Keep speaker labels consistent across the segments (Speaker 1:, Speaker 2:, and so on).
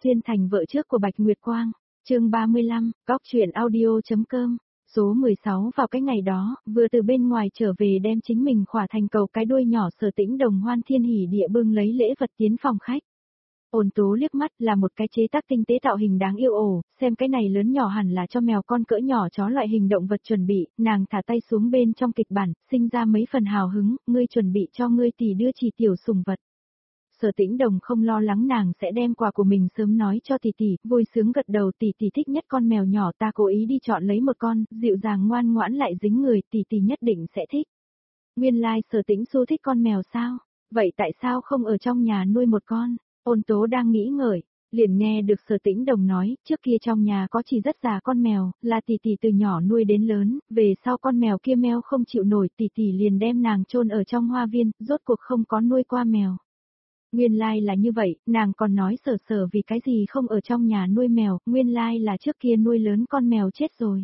Speaker 1: Xuyên thành vợ trước của Bạch Nguyệt Quang, chương 35, góc truyện audio.com, số 16 vào cái ngày đó, vừa từ bên ngoài trở về đem chính mình khỏa thành cầu cái đuôi nhỏ Sở Tĩnh Đồng hoan thiên hỉ địa bưng lấy lễ vật tiến phòng khách. Ôn Tố liếc mắt là một cái chế tác tinh tế tạo hình đáng yêu ổ, xem cái này lớn nhỏ hẳn là cho mèo con cỡ nhỏ chó loại hình động vật chuẩn bị, nàng thả tay xuống bên trong kịch bản, sinh ra mấy phần hào hứng, ngươi chuẩn bị cho ngươi tỷ đưa chỉ tiểu sủng vật. Sở Tĩnh Đồng không lo lắng nàng sẽ đem quà của mình sớm nói cho tỷ tỷ, vui sướng gật đầu, tỷ tỷ thích nhất con mèo nhỏ, ta cố ý đi chọn lấy một con, dịu dàng ngoan ngoãn lại dính người, tỷ tỷ nhất định sẽ thích. Nguyên lai Sở Tĩnh Xu thích con mèo sao? Vậy tại sao không ở trong nhà nuôi một con? Ôn Tố đang nghĩ ngợi, liền nghe được Sở Tĩnh Đồng nói, trước kia trong nhà có chỉ rất già con mèo, là tỷ tỷ từ nhỏ nuôi đến lớn, về sau con mèo kia meo không chịu nổi, tỷ tỷ liền đem nàng chôn ở trong hoa viên, rốt cuộc không có nuôi qua mèo. Nguyên lai là như vậy, nàng còn nói Sở vì cái gì không ở trong nhà nuôi mèo, nguyên lai là trước kia nuôi lớn con mèo chết rồi.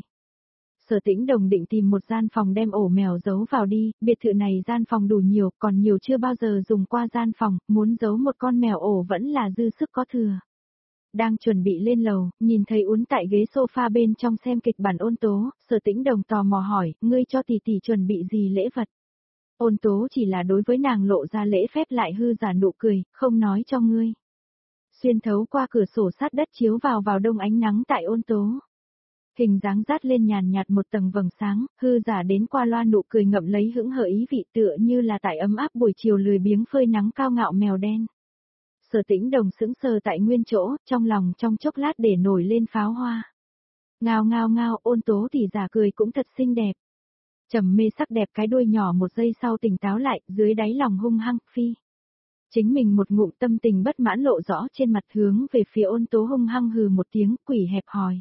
Speaker 1: Sở Tĩnh Đồng định tìm một gian phòng đem ổ mèo giấu vào đi, biệt thự này gian phòng đủ nhiều, còn nhiều chưa bao giờ dùng qua gian phòng, muốn giấu một con mèo ổ vẫn là dư sức có thừa. Đang chuẩn bị lên lầu, nhìn thấy uốn tại ghế sofa bên trong xem kịch bản Ôn Tố, Sở Tĩnh Đồng tò mò hỏi, ngươi cho tỷ tỷ chuẩn bị gì lễ vật? Ôn Tố chỉ là đối với nàng lộ ra lễ phép lại hư giả nụ cười, không nói cho ngươi. Xuyên thấu qua cửa sổ sát đất chiếu vào đông ánh nắng tại Ôn Tố. Hình dáng rát lên nhàn nhạt một tầng vầng sáng, hư giả đến qua loa nụ cười ngậm lấy hững hờ ý vị tựa như là tại ấm áp buổi chiều lười biếng phơi nắng cao ngạo mèo đen. Sở Tĩnh Đồng sững sờ tại nguyên chỗ, trong lòng trong chốc lát để nổi lên pháo hoa. Ngao ngao ngao, Ôn Tố thì giả cười cũng thật xinh đẹp. Trầm mê sắc đẹp cái đuôi nhỏ một giây sau tỉnh táo lại, dưới đáy lòng hung hăng, phi. Chính mình một ngụm tâm tình bất mãn lộ rõ trên mặt hướng về phía Ôn Tố hung hăng hừ một tiếng, quỷ hẹp hòi.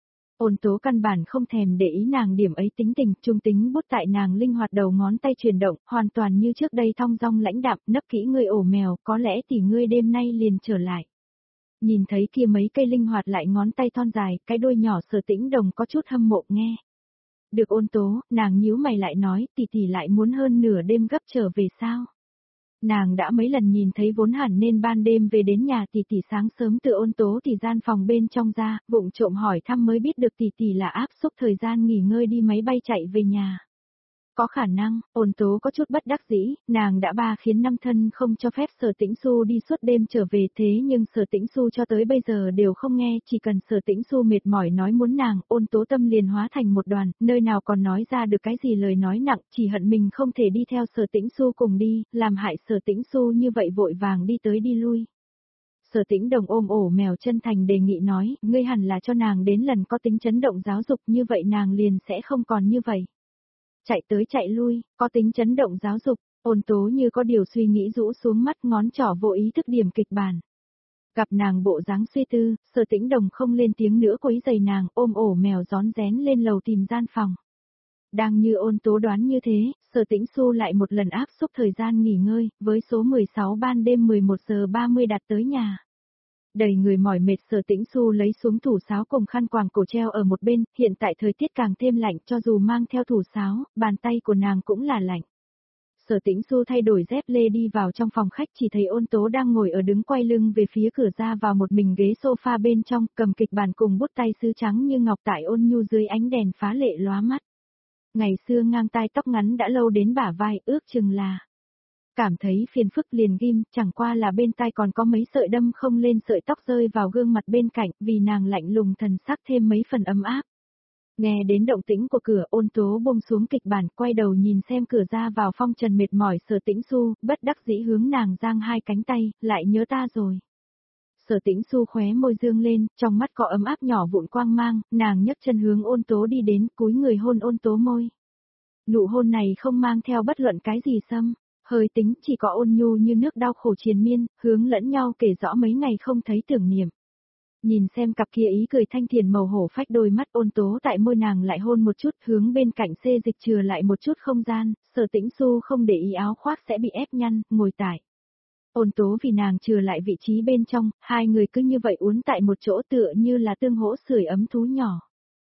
Speaker 1: Ôn Tố căn bản không thèm để ý nàng điểm ấy tính tình, trung tính bút tại nàng linh hoạt đầu ngón tay chuyển động, hoàn toàn như trước đây thong dong lãnh đạm, nấp kỹ ngươi ổ mèo, có lẽ tỷ ngươi đêm nay liền trở lại. Nhìn thấy kia mấy cây linh hoạt lại ngón tay thon dài, cái đuôi nhỏ Sở Tĩnh Đồng có chút hâm mộ nghe. Được Ôn Tố, nàng nhíu mày lại nói, tỷ tỷ lại muốn hơn nửa đêm gấp trở về sao? Nàng đã mấy lần nhìn thấy vốn hẳn nên ban đêm về đến nhà tỷ tỷ sáng sớm từ Ôn Tố thì gian phòng bên trong ra, vụng trộm hỏi thăm mới biết được tỷ tỷ là áp suất thời gian nghỉ ngơi đi máy bay chạy về nhà. Có khả năng, Ôn Tố có chút bất đắc dĩ, nàng đã khiến năm thân không cho phép Sở Tĩnh Xu đi suốt đêm trở về thế nhưng Sở Tĩnh Xu cho tới bây giờ đều không nghe, chỉ cần Sở Tĩnh Xu mệt mỏi nói muốn nàng, Ôn Tố tâm liền hóa thành một đoàn, nơi nào còn nói ra được cái gì lời nói nặng, chỉ hận mình không thể đi theo Sở Tĩnh Xu cùng đi, làm hại Sở Tĩnh Xu như vậy vội vàng đi tới đi lui. Sở Tĩnh Đồng ôm ổ mèo chân thành đề nghị nói, ngươi hẳn là cho nàng đến lần có tính chấn động giáo dục như vậy nàng liền sẽ không còn như vậy. Chạy tới chạy lui, có tính chấn động giáo dục, Ôn Tố như có điều suy nghĩ rũ xuống mắt ngón trỏ vô ý thức điểm kịch bản. Gặp nàng bộ dáng suy tư, Sở Tĩnh Đồng không lên tiếng nữa quấy giày nàng, ôm ổ mèo rón rén lên lầu tìm gian phòng. Đang như Ôn Tố đoán như thế, Sở Tĩnh Xu lại một lần áp xúc thời gian nghỉ ngơi, với số 16 ban đêm 11 giờ 30 đặt tới nhà. Đầy người mỏi mệt Sở Tĩnh Xu lấy xuống thủ sáo cùng khăn quàng cổ treo ở một bên, hiện tại thời tiết càng thêm lạnh cho dù mang theo thủ sáo, bàn tay của nàng cũng là lạnh. Sở Tĩnh Xu thay đổi dép lê đi vào trong phòng khách chỉ thấy Ôn Tố đang ngồi ở đứng quay lưng về phía cửa ra vào một mình ghế sofa bên trong, cầm kịch bản cùng bút tay sứ trắng như ngọc tại ôn nhu dưới ánh đèn phá lệ lóa mắt. Ngày xưa ngang tai tóc ngắn đã lâu đến bả vai, ước chừng là cảm thấy phiền phức liền ghim, chẳng qua là bên tai còn có mấy sợi đâm không lên sợi tóc rơi vào gương mặt bên cạnh, vì nàng lạnh lùng thần sắc thêm mấy phần ấm áp. Nghe đến động tĩnh của cửa, Ôn Tố buông xuống kịch bản, quay đầu nhìn xem cửa ra vào phong trần mệt mỏi Sở Tĩnh Xu, bất đắc dĩ hướng nàng giang hai cánh tay, lại nhớ ta rồi. Sở Tĩnh Xu khóe môi dương lên, trong mắt có ấm áp nhỏ vụn quang mang, nàng nhấc chân hướng Ôn Tố đi đến, cúi người hôn Ôn Tố môi. Nụ hôn này không mang theo bất luận cái gì xâm. Hơi tính chỉ có ôn nhu như nước đau khổ triền miên, hướng lẫn nhau kể rõ mấy ngày không thấy tưởng niệm. Nhìn xem cặp kia ý cười thanh thiền màu hổ phách đôi mắt Ôn Tố tại môi nàng lại hôn một chút hướng bên cạnh xê dịch chừa lại một chút không gian, Sở Tĩnh Xu không để ý áo khoác sẽ bị ép nhăn, ngồi tại. Ôn Tố vì nàng chừa lại vị trí bên trong, hai người cứ như vậy uốn tại một chỗ tựa như là tương hỗ sưởi ấm thú nhỏ.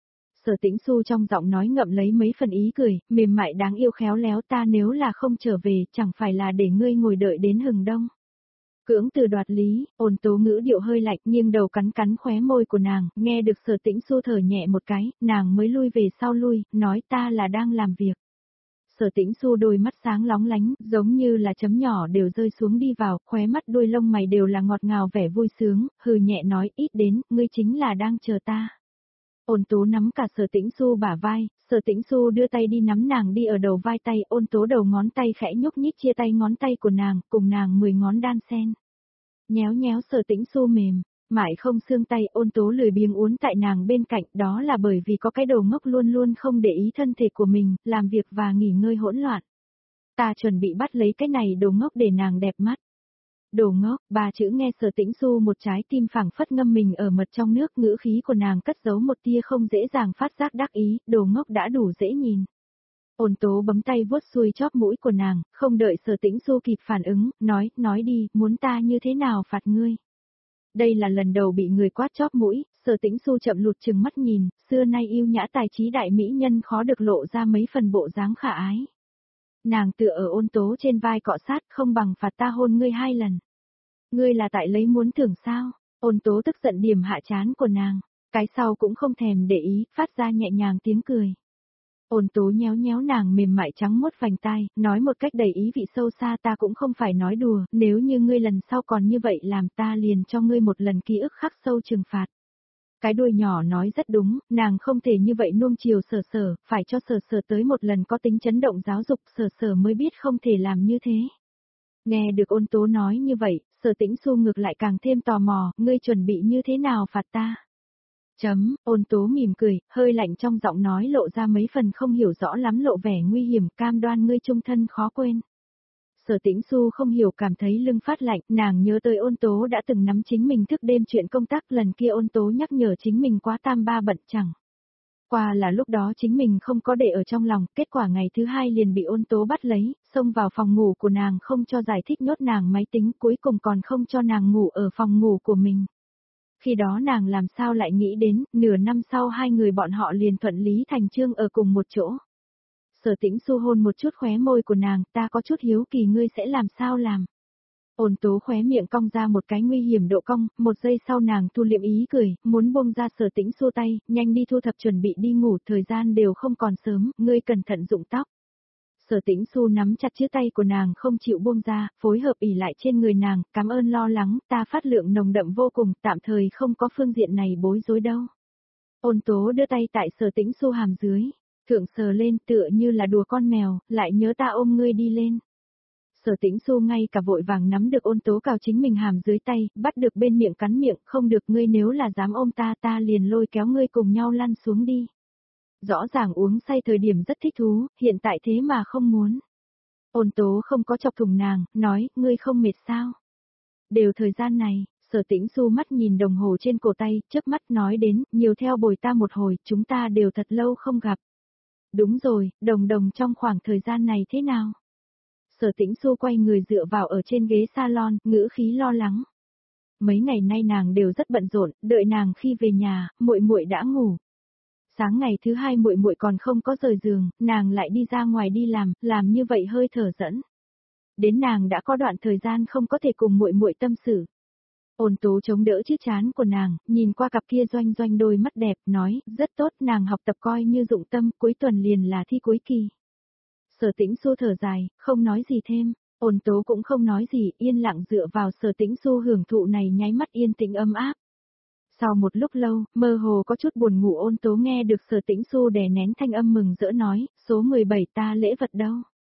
Speaker 1: Sở Tĩnh Xu trong giọng nói ngậm lấy mấy phần ý cười, mềm mại đáng yêu khéo léo ta nếu là không trở về chẳng phải là để ngươi ngồi đợi đến hừng đông. Cưỡng từ đoạt lý, Ôn Tố ngữ điệu hơi lạnh nghiêng đầu cắn cắn khóe môi của nàng, nghe được Sở Tĩnh Xu thở nhẹ một cái, nàng mới lui về sau lui, nói ta là đang làm việc. Sở Tĩnh Xu đôi mắt sáng lóng lánh, giống như là chấm nhỏ đều rơi xuống đi vào, khóe mắt đuôi lông mày đều là ngọt ngào vẻ vui sướng, hừ nhẹ nói, ít đến, ngươi chính là đang chờ ta. Ôn Tố nắm cả Sở Tĩnh Xu bả vai, Sở Tĩnh Xu đưa tay đi nắm nàng đi ở đầu vai tay, Ôn Tố đầu ngón tay khẽ nhúc nhích chia tay ngón tay của nàng, cùng nàng 10 ngón đan xen. Nhéo nhéo Sở Tĩnh Xu mềm, mãi không xương tay, Ôn Tố lười biếng uốn tại nàng bên cạnh, đó là bởi vì có cái đầu ngốc luôn luôn không để ý thân thể của mình, làm việc và nghỉ ngơi hỗn loạn. Ta chuẩn bị bắt lấy cái này đồ ngốc để nàng đẹp mắt. Đồ ngốc, ba chữ nghe Sở Tĩnh Xu một trái tim phảng phất ngâm mình ở mật trong nước, ngữ khí của nàng cất giấu một tia không dễ dàng phát giác đắc ý, đồ ngốc đã đủ dễ nhìn. Ôn Tố bấm tay vuốt xuôi chóp mũi của nàng, không đợi Sở Tĩnh Xu kịp phản ứng, nói đi, muốn ta như thế nào phạt ngươi. Đây là lần đầu bị người quát chóp mũi, Sở Tĩnh Xu chậm lụt chừng mắt nhìn, xưa nay yêu nhã tài trí đại mỹ nhân khó được lộ ra mấy phần bộ dáng khả ái. Nàng tựa ở Ôn Tố trên vai cọ sát, không bằng phạt ta hôn ngươi 2 lần. Ngươi là tại lấy muốn thưởng sao? Ôn Tố tức giận điểm hạ chán của nàng, cái sau cũng không thèm để ý, phát ra nhẹ nhàng tiếng cười. Ôn Tố nhéo nhéo nàng mềm mại trắng muốt vành tai, nói một cách đầy ý vị sâu xa, ta cũng không phải nói đùa, nếu như ngươi lần sau còn như vậy làm ta liền cho ngươi một lần ký ức khắc sâu trừng phạt. Cái đuôi nhỏ nói rất đúng, nàng không thể như vậy nuông chiều Sở Sở, phải cho Sở Sở tới một lần có tính chấn động giáo dục, Sở Sở mới biết không thể làm như thế. Nghe được Ôn Tố nói như vậy, Sở Tĩnh Xu ngược lại càng thêm tò mò, ngươi chuẩn bị như thế nào phạt ta? Ôn Tố mỉm cười, hơi lạnh trong giọng nói lộ ra mấy phần không hiểu rõ lắm lộ vẻ nguy hiểm, cam đoan ngươi chung thân khó quên. Sở Tĩnh Xu không hiểu cảm thấy lưng phát lạnh, nàng nhớ tới Ôn Tố đã từng nắm chính mình thức đêm chuyện công tác, lần kia Ôn Tố nhắc nhở chính mình quá tam ba bận chẳng. Qua là lúc đó chính mình không có để ở trong lòng, kết quả ngày thứ 2 liền bị Ôn Tố bắt lấy, xông vào phòng ngủ của nàng không cho giải thích nhốt nàng máy tính, cuối cùng còn không cho nàng ngủ ở phòng ngủ của mình. Khi đó nàng làm sao lại nghĩ đến, nửa năm sau hai người bọn họ liền thuận lý thành chương ở cùng một chỗ. Sở Tĩnh Xu hôn một chút khóe môi của nàng, ta có chút hiếu kỳ ngươi sẽ làm sao làm. Ôn Tố khóe miệng cong ra một cái nguy hiểm độ cong, một giây sau nàng thu liệm ý cười, muốn buông ra Sở Tĩnh Xu tay, nhanh đi thu thập chuẩn bị đi ngủ, thời gian đều không còn sớm, ngươi cẩn thận rụng tóc. Sở Tĩnh Xu nắm chặt chiếc tay của nàng không chịu buông ra, phối hợp ỉ lại trên người nàng, cảm ơn lo lắng, ta phát lượng nồng đậm vô cùng, tạm thời không có phương diện này bối rối đâu. Ôn Tố đưa tay tại Sở Tĩnh Xu hàm dưới, thượng sờ lên tựa như là đùa con mèo, lại nhớ ta ôm ngươi đi lên. Sở Tĩnh Xu ngay cả vội vàng nắm được Ôn Tố cào chính mình hàm dưới tay, bắt được bên miệng cắn miệng, không được ngươi nếu là dám ôm ta liền lôi kéo ngươi cùng nhau lăn xuống đi. Rõ ràng uống say thời điểm rất thích thú, hiện tại thế mà không muốn. Ôn Tố không có chọc thủng nàng, nói, ngươi không mệt sao? Đều thời gian này, Sở Tĩnh Xu mắt nhìn đồng hồ trên cổ tay, chớp mắt nói đến, nhiều theo bồi ta một hồi, chúng ta đều thật lâu không gặp. Đúng rồi, đồng đồng trong khoảng thời gian này thế nào? Sở Tĩnh Xu quay người dựa vào ở trên ghế salon, ngữ khí lo lắng. Mấy ngày nay nàng đều rất bận rộn, đợi nàng khi về nhà, muội muội đã ngủ. Sáng ngày thứ 2 muội muội còn không có rời giường, nàng lại đi ra ngoài đi làm như vậy hơi thở dẫn. Đến nàng đã có đoạn thời gian không có thể cùng muội muội tâm sự. Ôn Tố chống đỡ chiếc trán của nàng, nhìn qua cặp kia doanh doanh đôi mắt đẹp, nói, rất tốt, nàng học tập coi như dụng tâm, cuối tuần liền là thi cuối kỳ. Sở Tĩnh Xu thở dài, không nói gì thêm, Ôn Tố cũng không nói gì, yên lặng dựa vào Sở Tĩnh Xu hưởng thụ này nháy mắt yên tĩnh ấm áp. Sau một lúc lâu, mơ hồ có chút buồn ngủ Ôn Tố nghe được Sở Tĩnh Xu đè nén thanh âm mừng rỡ nói, số 17 ta lễ vật đâu.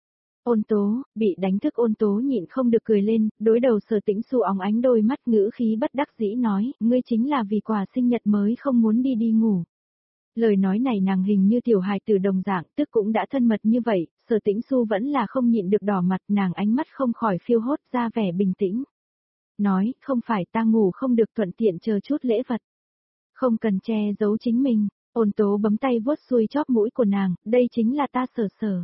Speaker 1: Ôn Tố, bị đánh thức Ôn Tố nhịn không được cười lên, đối đầu Sở Tĩnh Xu óng ánh đôi mắt ngữ khí bất đắc dĩ nói, ngươi chính là vì quà sinh nhật mới không muốn đi ngủ. Lời nói này nàng hình như tiểu hài tử đồng dạng, tức cũng đã thân mật như vậy, Sở Tĩnh Xu vẫn là không nhịn được đỏ mặt, nàng ánh mắt không khỏi phiêu hốt ra vẻ bình tĩnh. Nói, không phải ta ngủ không được thuận tiện chờ chút lễ vật. Không cần che giấu chính mình, Ôn Tố bấm tay vuốt xuôi chóp mũi của nàng, đây chính là ta Sở Sở.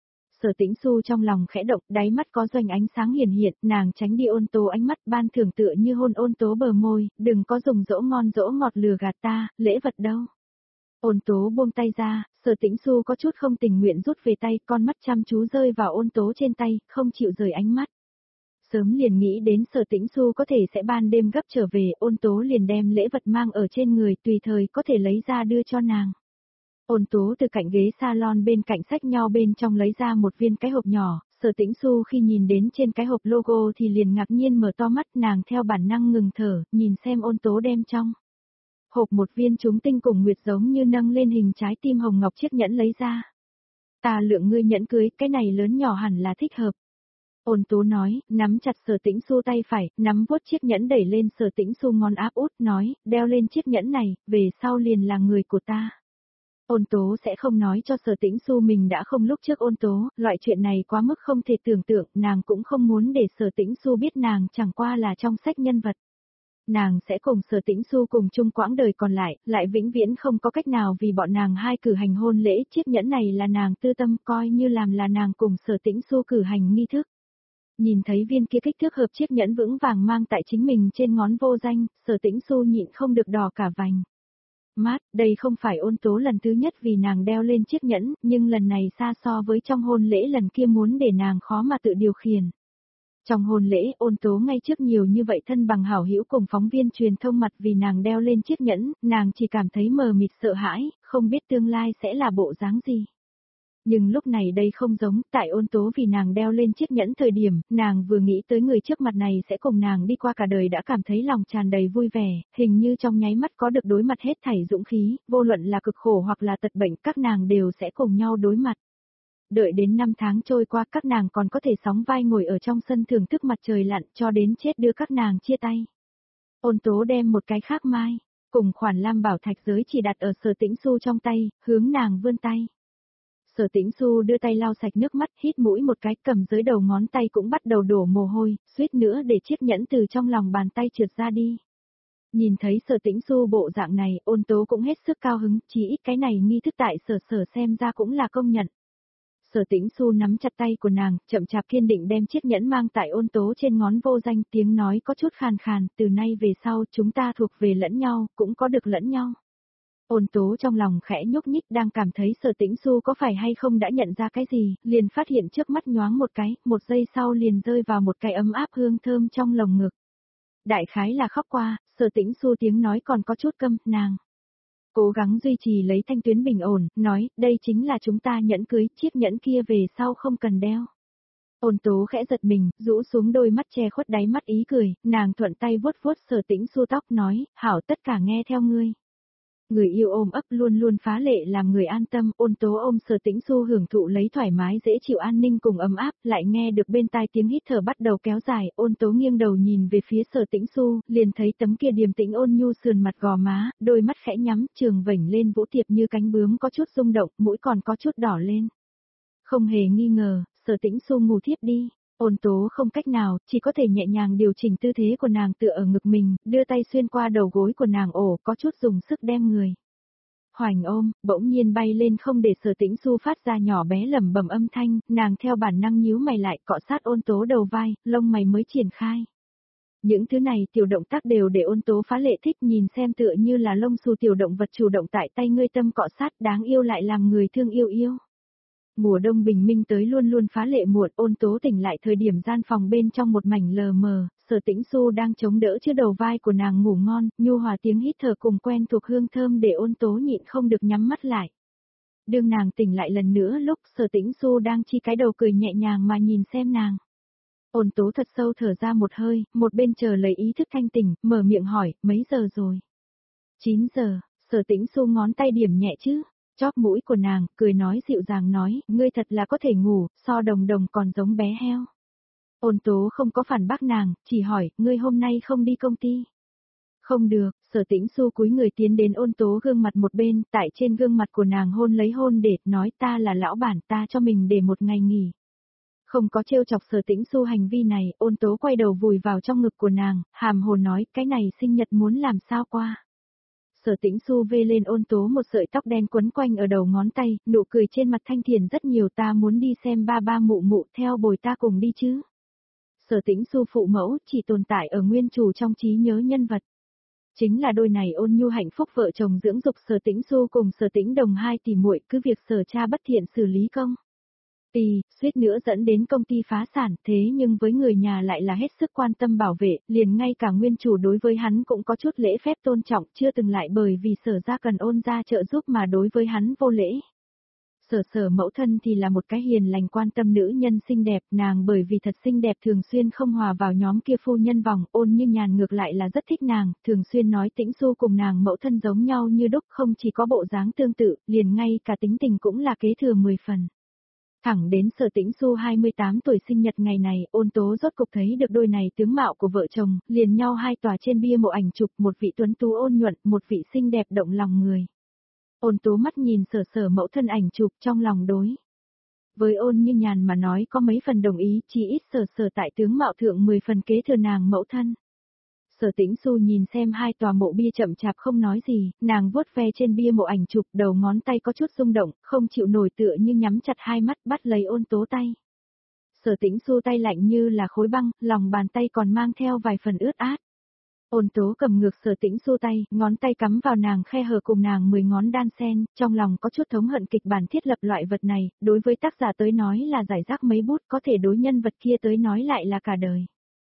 Speaker 1: Sở Tĩnh Xu trong lòng khẽ động, đáy mắt có doanh ánh sáng hiển hiện, nàng tránh đi Ôn Tố ánh mắt ban thưởng tựa như hôn Ôn Tố bờ môi, đừng có dùng dỗ ngon dỗ ngọt lừa gạt ta, lễ vật đâu. Ôn Tố buông tay ra, Sở Tĩnh Xu có chút không tình nguyện rút về tay, con mắt chăm chú rơi vào Ôn Tố trên tay, không chịu rời ánh mắt. Sớm liền nghĩ đến Sở Tĩnh Xu có thể sẽ ban đêm gấp trở về, Ôn Tố liền đem lễ vật mang ở trên người tùy thời có thể lấy ra đưa cho nàng. Ôn Tố từ cạnh ghế salon bên cạnh sách nhau bên trong lấy ra một viên cái hộp nhỏ, Sở Tĩnh Xu khi nhìn đến trên cái hộp logo thì liền ngạc nhiên mở to mắt, nàng theo bản năng ngừng thở, nhìn xem Ôn Tố đem trong hộp một viên chúng tinh cùng nguyệt giống như nâng lên hình trái tim hồng ngọc chiếc nhẫn lấy ra. Ta lượng ngươi nhẫn cưới, cái này lớn nhỏ hẳn là thích hợp. Ôn Tố nói, nắm chặt Sở Tĩnh Xu tay phải, nắm vuốt chiếc nhẫn đẩy lên Sở Tĩnh Xu ngón áp út, nói, đeo lên chiếc nhẫn này, về sau liền là người của ta. Ôn Tố sẽ không nói cho Sở Tĩnh Xu mình đã không lúc trước Ôn Tố, loại chuyện này quá mức không thể tưởng tượng, nàng cũng không muốn để Sở Tĩnh Xu biết nàng chẳng qua là trong sách nhân vật. Nàng sẽ cùng Sở Tĩnh Xu cùng chung quãng đời còn lại vĩnh viễn không có cách nào vì bọn nàng hai cử hành hôn lễ, chiếc nhẫn này là nàng tư tâm coi như làm là nàng cùng Sở Tĩnh Xu cử hành nghi thức. Nhìn thấy viên kia kích thước hợp chiếc nhẫn vững vàng mang tại chính mình trên ngón vô danh, Sở Tĩnh Xu nhịn không được đỏ cả vành. Mát, đây không phải Ôn Tố lần thứ nhất vì nàng đeo lên chiếc nhẫn, nhưng lần này xa so với trong hôn lễ lần kia muốn để nàng khó mà tự điều khiển. Trong hôn lễ, Ôn Tố ngay trước nhiều như vậy thân bằng hảo hữu cùng phóng viên truyền thông mặt vì nàng đeo lên chiếc nhẫn, nàng chỉ cảm thấy mờ mịt sợ hãi, không biết tương lai sẽ là bộ dáng gì. Nhưng lúc này đây không giống, tại Ôn Tố vì nàng đeo lên chiếc nhẫn thời điểm, nàng vừa nghĩ tới người trước mặt này sẽ cùng nàng đi qua cả đời đã cảm thấy lòng tràn đầy vui vẻ, hình như trong nháy mắt có được đối mặt hết thảy dũng khí, vô luận là cực khổ hoặc là tật bệnh các nàng đều sẽ cùng nhau đối mặt. Đợi đến 5 tháng trôi qua các nàng còn có thể sóng vai ngồi ở trong sân thưởng thức mặt trời lặn cho đến chết đưa các nàng chia tay. Ôn Tố đem một cái khác mai, cùng khoản lam bảo thạch giới chỉ đặt ở Sở Tĩnh Xu trong tay, hướng nàng vươn tay. Sở Tĩnh Xu đưa tay lau sạch nước mắt, hít mũi một cái, cầm dưới đầu ngón tay cũng bắt đầu đổ mồ hôi, suýt nữa để chiếc nhẫn từ trong lòng bàn tay trượt ra đi. Nhìn thấy Sở Tĩnh Xu bộ dạng này, Ôn Tố cũng hết sức cao hứng, chỉ ít cái này nghi thức tại Sở xem ra cũng là công nhận. Sở Tĩnh Xu nắm chặt tay của nàng, chậm chạp kiên định đem chiếc nhẫn mang tại Ôn Tố trên ngón vô danh, tiếng nói có chút khàn khàn, từ nay về sau chúng ta thuộc về lẫn nhau, cũng có được lẫn nhau. Ôn Tố trong lòng khẽ nhúc nhích đang cảm thấy Sở Tĩnh Xu có phải hay không đã nhận ra cái gì, liền phát hiện trước mắt nhoáng một cái, một giây sau liền rơi vào một cái ấm áp hương thơm trong lồng ngực. Đại khái là khóc qua, Sở Tĩnh Xu tiếng nói còn có chút câm, nàng cố gắng duy trì lấy thanh tuyến bình ổn, nói, đây chính là chúng ta nhẫn cưới, chiếc nhẫn kia về sau không cần đeo. Ôn Tố khẽ giật mình, rũ xuống đôi mắt che khuất đáy mắt ý cười, nàng thuận tay vuốt vuốt Sở Tĩnh Xu tóc nói, hảo tất cả nghe theo ngươi. Người yêu ôm ấp luôn luôn phá lệ làm người an tâm, Ôn Tố ôm Sở Tĩnh Xu hưởng thụ lấy thoải mái dễ chịu an ninh cùng ấm áp, lại nghe được bên tai tiếng hít thở bắt đầu kéo dài, Ôn Tố nghiêng đầu nhìn về phía Sở Tĩnh Xu, liền thấy tấm kia điềm tĩnh ôn nhu sườn mặt gò má, đôi mắt khẽ nhắm, trường vểnh lên vũ tiệp như cánh bướm có chút rung động, mũi còn có chút đỏ lên. Không hề nghi ngờ, Sở Tĩnh Xu ngủ thiếp đi. Ôn Tố không cách nào, chỉ có thể nhẹ nhàng điều chỉnh tư thế của nàng tựa ở ngực mình, đưa tay xuyên qua đầu gối của nàng ổ, có chút dùng sức đem người hoành ôm, bỗng nhiên bay lên không để Sở Tĩnh Xu phát ra nhỏ bé lẩm bẩm âm thanh, nàng theo bản năng nhíu mày lại cọ sát Ôn Tố đầu vai, lông mày mới triển khai. Những thứ này tiểu động tác đều để Ôn Tố phá lệ thích, nhìn xem tựa như là lông xù tiểu động vật chủ động tại tay ngươi tâm cọ sát, đáng yêu lại làm người thương yêu yêu. Mùa đông bình minh tới luôn luôn phá lệ muộn, Ôn Tố tỉnh lại thời điểm gian phòng bên trong một mảnh lờ mờ, Sở Tĩnh Xu đang chống đỡ trước đầu vai của nàng ngủ ngon, nhu hòa tiếng hít thở cùng quen thuộc hương thơm để Ôn Tố nhịn không được nhắm mắt lại. Đương nàng tỉnh lại lần nữa lúc Sở Tĩnh Xu đang chi cái đầu cười nhẹ nhàng mà nhìn xem nàng. Ôn Tố thật sâu thở ra một hơi, một bên chờ lấy ý thức thanh tỉnh, mở miệng hỏi, mấy giờ rồi? 9 giờ, Sở Tĩnh Xu ngón tay điểm nhẹ chứ. Chóp mũi của nàng, cười nói dịu dàng nói, ngươi thật là có thể ngủ, so đồng đồng còn giống bé heo. Ôn Tố không có phản bác nàng, chỉ hỏi, ngươi hôm nay không đi công ty. Không được, Sở Tĩnh Xu cúi người tiến đến Ôn Tố gương mặt một bên, tại trên gương mặt của nàng hôn lấy hôn để, nói ta là lão bản, ta cho mình để một ngày nghỉ. Không có trêu chọc Sở Tĩnh Xu hành vi này, Ôn Tố quay đầu vùi vào trong ngực của nàng, hàm hồ nói, cái này sinh nhật muốn làm sao qua. Sở Tĩnh Xu vê lên Ôn Tố một sợi tóc đen quấn quanh ở đầu ngón tay, nụ cười trên mặt thanh thiền rất nhiều, ta muốn đi xem ba ba mụ mụ theo bồi ta cùng đi chứ. Sở Tĩnh Xu phụ mẫu chỉ tồn tại ở nguyên chủ trong trí nhớ nhân vật. Chính là đôi này ôn nhu hạnh phúc vợ chồng dưỡng dục Sở Tĩnh Xu cùng Sở Tĩnh Đồng hai tỷ muội, cứ việc Sở cha bất thiện xử lý công. ty, suýt nữa dẫn đến công ty phá sản, thế nhưng với người nhà lại là hết sức quan tâm bảo vệ, liền ngay cả nguyên chủ đối với hắn cũng có chút lễ phép tôn trọng, chưa từng lại bởi vì Sở gia cần Ôn gia trợ giúp mà đối với hắn vô lễ. Sở mẫu thân thì là một cái hiền lành quan tâm nữ nhân xinh đẹp, nàng bởi vì thật xinh đẹp thường xuyên không hòa vào nhóm kia phu nhân vòng, Ôn Như Nhàn ngược lại là rất thích nàng, thường xuyên nói Tĩnh Xu cùng nàng mẫu thân giống nhau như đúc, không chỉ có bộ dáng tương tự, liền ngay cả tính tình cũng là kế thừa 10 phần. Thẳng đến Sở Tĩnh Xu 28 tuổi sinh nhật ngày này, Ôn Tố rốt cục thấy được đôi này tướng mạo của vợ chồng, liền nhau hai tòa trên bia mộ ảnh chụp, một vị tuấn tú ôn nhuận, một vị xinh đẹp động lòng người. Ôn Tố mắt nhìn Sở mẫu thân ảnh chụp trong lòng đối. Với Ôn Như Nhàn mà nói có mấy phần đồng ý, chỉ ít Sở tại tướng mạo thượng 10 phần kế thừa nàng mẫu thân. Sở Tĩnh Xu nhìn xem hai tòa mộ bia chậm chạp không nói gì, nàng vuốt ve trên bia mộ ảnh chụp, đầu ngón tay có chút rung động, không chịu nổi tựa như nhắm chặt hai mắt bắt lấy Ôn Tố tay. Sở Tĩnh Xu tay lạnh như là khối băng, lòng bàn tay còn mang theo vài phần ướt át. Ôn Tố cầm ngược Sở Tĩnh Xu tay, ngón tay cắm vào nàng khe hở cùng nàng 10 ngón đan sen, trong lòng có chút thống hận kịch bản thiết lập loại vật này, đối với tác giả tới nói là giải rác mấy bút, có thể đối nhân vật kia tới nói lại là cả đời.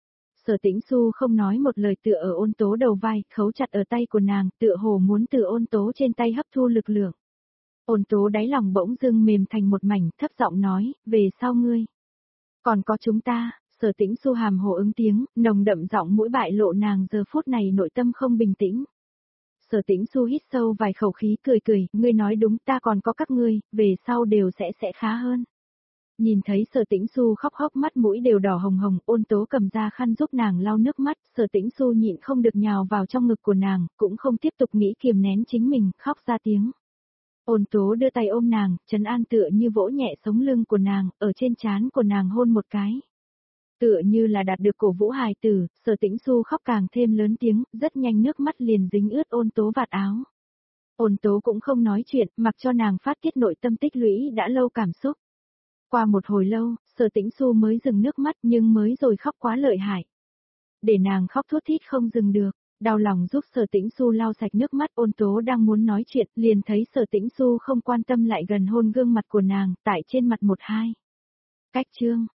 Speaker 1: Sở Tĩnh Xu không nói một lời tựa ở Ôn Tố đầu vai, khấu chặt ở tay của nàng, tựa hồ muốn từ Ôn Tố trên tay hấp thu lực lượng. Ôn Tố đáy lòng bỗng dưng mềm thành một mảnh, thấp giọng nói, về sau ngươi. Còn có chúng ta. Sở Tĩnh Xu hàm hồ ứng tiếng, nồng đậm giọng mũi bại lộ nàng giờ phút này nội tâm không bình tĩnh. Sở Tĩnh Xu hít sâu vài khẩu khí cười, ngươi nói đúng, ta còn có các ngươi, về sau đều sẽ khá hơn. Nhìn thấy Sở Tĩnh Xu khóc hốc mắt mũi đều đỏ hồng hồng, Ôn Tố cầm ra khăn giúp nàng lau nước mắt, Sở Tĩnh Xu nhịn không được nhào vào trong ngực của nàng, cũng không tiếp tục nghĩ kiềm nén chính mình, khóc ra tiếng. Ôn Tố đưa tay ôm nàng, trấn an tựa như vỗ nhẹ sống lưng của nàng, ở trên trán của nàng hôn một cái. Tựa như là đạt được cổ vũ hài tử, Sở Tĩnh Xu khóc càng thêm lớn tiếng, rất nhanh nước mắt liền dính ướt Ôn Tố vạt áo. Ôn Tố cũng không nói chuyện, mặc cho nàng phát tiết nội tâm tích lũy đã lâu cảm xúc. Qua một hồi lâu, Sở Tĩnh Xu mới dừng nước mắt nhưng mới rồi khóc quá lợi hại. Để nàng khóc thút thít không dừng được, đau lòng giúp Sở Tĩnh Xu lau sạch nước mắt. Ôn Tố đang muốn nói chuyện, liền thấy Sở Tĩnh Xu không quan tâm lại gần hôn gương mặt của nàng, tại trên mặt một hai. Cách chương.